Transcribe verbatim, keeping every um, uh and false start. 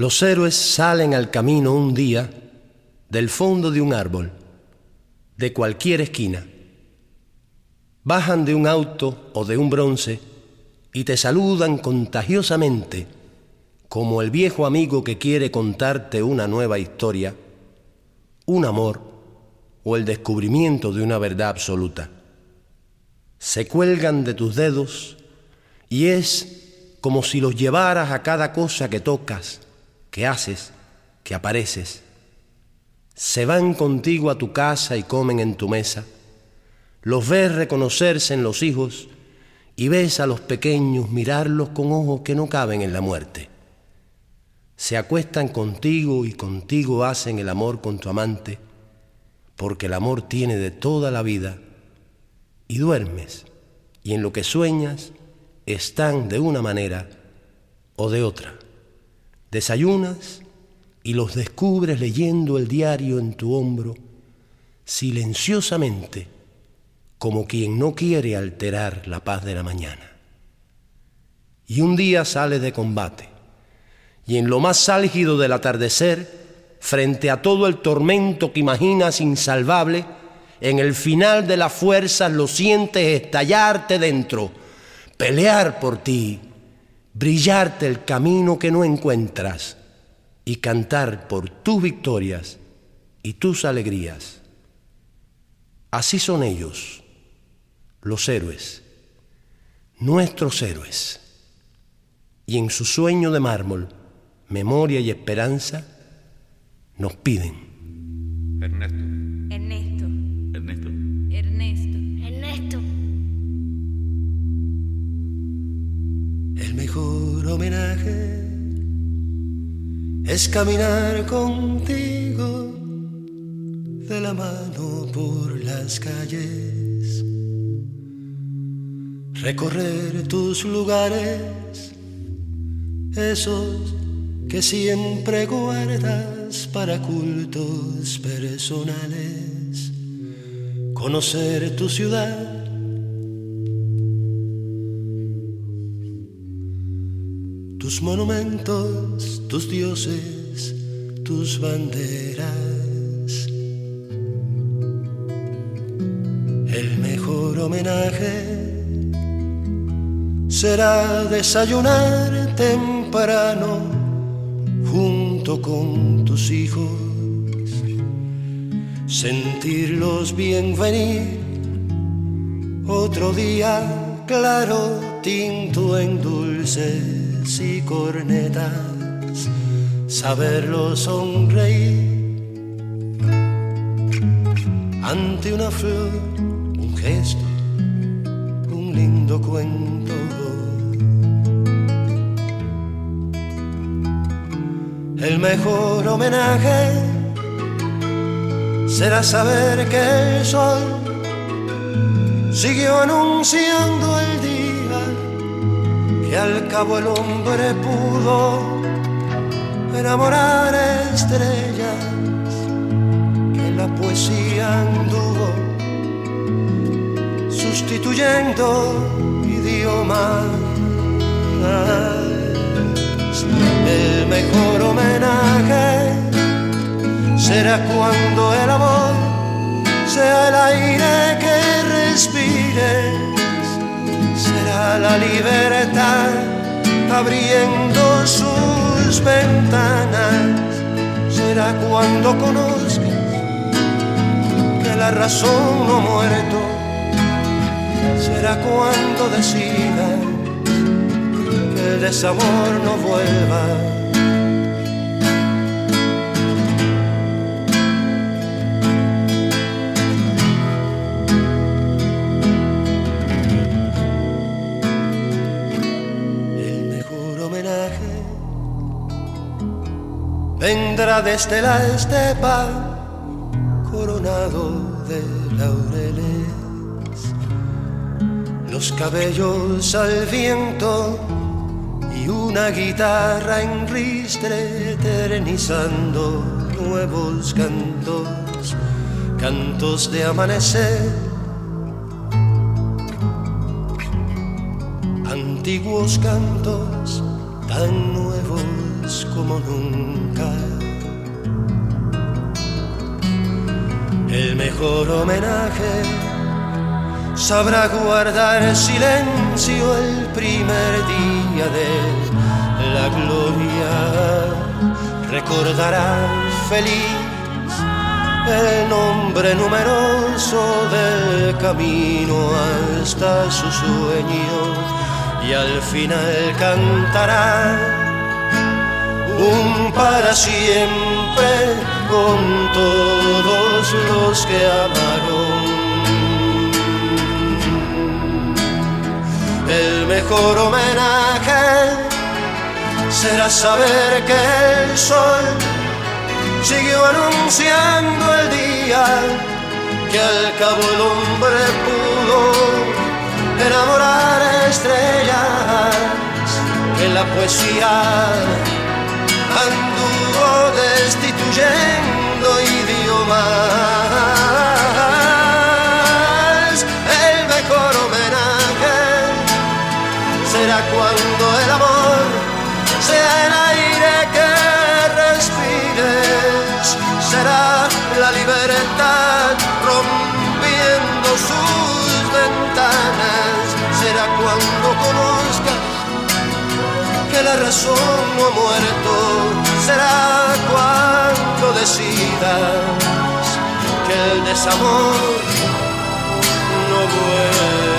Los héroes salen al camino un día del fondo de un árbol, de cualquier esquina. Bajan de un auto o de un bronce y te saludan contagiosamente, como el viejo amigo que quiere contarte una nueva historia, un amor o el descubrimiento de una verdad absoluta. Se cuelgan de tus dedos y es como si los llevaras a cada cosa que tocas, que haces, que apareces. Se van contigo a tu casa y comen en tu mesa. Los ves reconocerse en los hijos y ves a los pequeños mirarlos con ojos que no caben en la muerte. Se acuestan contigo y contigo hacen el amor con tu amante, porque el amor tiene de toda la vida, y duermes, y en lo que sueñas están de una manera o de otra. Desayunas y los descubres leyendo el diario en tu hombro, silenciosamente, como quien no quiere alterar la paz de la mañana. Y un día sales de combate, y en lo más álgido del atardecer, frente a todo el tormento que imaginas insalvable, en el final de las fuerzas lo sientes estallarte dentro, pelear por ti, brillarte el camino que no encuentras y cantar por tus victorias y tus alegrías. Así son ellos, los héroes, nuestros héroes, y en su sueño de mármol, memoria y esperanza, nos piden. Ernesto. Ernesto. Ernesto. Ernesto. Ernesto. El mejor homenaje es caminar contigo de la mano por las calles, recorrer tus lugares, esos que siempre guardas para cultos personales, conocer tu ciudad, tus monumentos, tus dioses, tus banderas. El mejor homenaje será desayunar temprano junto con tus hijos, sentirlos bien venir otro día claro, tinto en dulces y cornetas, saberlos sonreír ante una flor, un gesto, un lindo cuento. El mejor homenaje será saber que el sol siguió anunciando el día, que al cabo el hombre pudo enamorar estrellas, que la poesía anduvo sustituyendo idiomas. El mejor homenaje será cuando el amor sea el aire que respires, será la libertad abriendo sus ventanas, será cuando conozcas que la razón no ha muerto, será cuando decidas que el desamor no vuelva. Vendrá desde la estepa coronado de laureles, los cabellos al viento y una guitarra en ristre eternizando nuevos cantos, cantos de amanecer, antiguos cantos tan nuevos. amas como nunca. El mejor homenaje sabrá guardar silencio el primer día de la gloria. Recordará feliz el nombre numeroso del camino hasta su sueño, y al final cantará un para siempre con todos los que amaron. El mejor homenaje será saber que el sol siguió anunciando el día, que al cabo el hombre pudo enamorar estrellas, que la poesía anduvo destituyendo idiomas. El mejor homenaje será cuando el amor sea el aire que respires, será la libertad rompiendo sus ventanas, será cuando conozcas que la razón no ha muerto, será cuando decidas que el desamor no vuelve.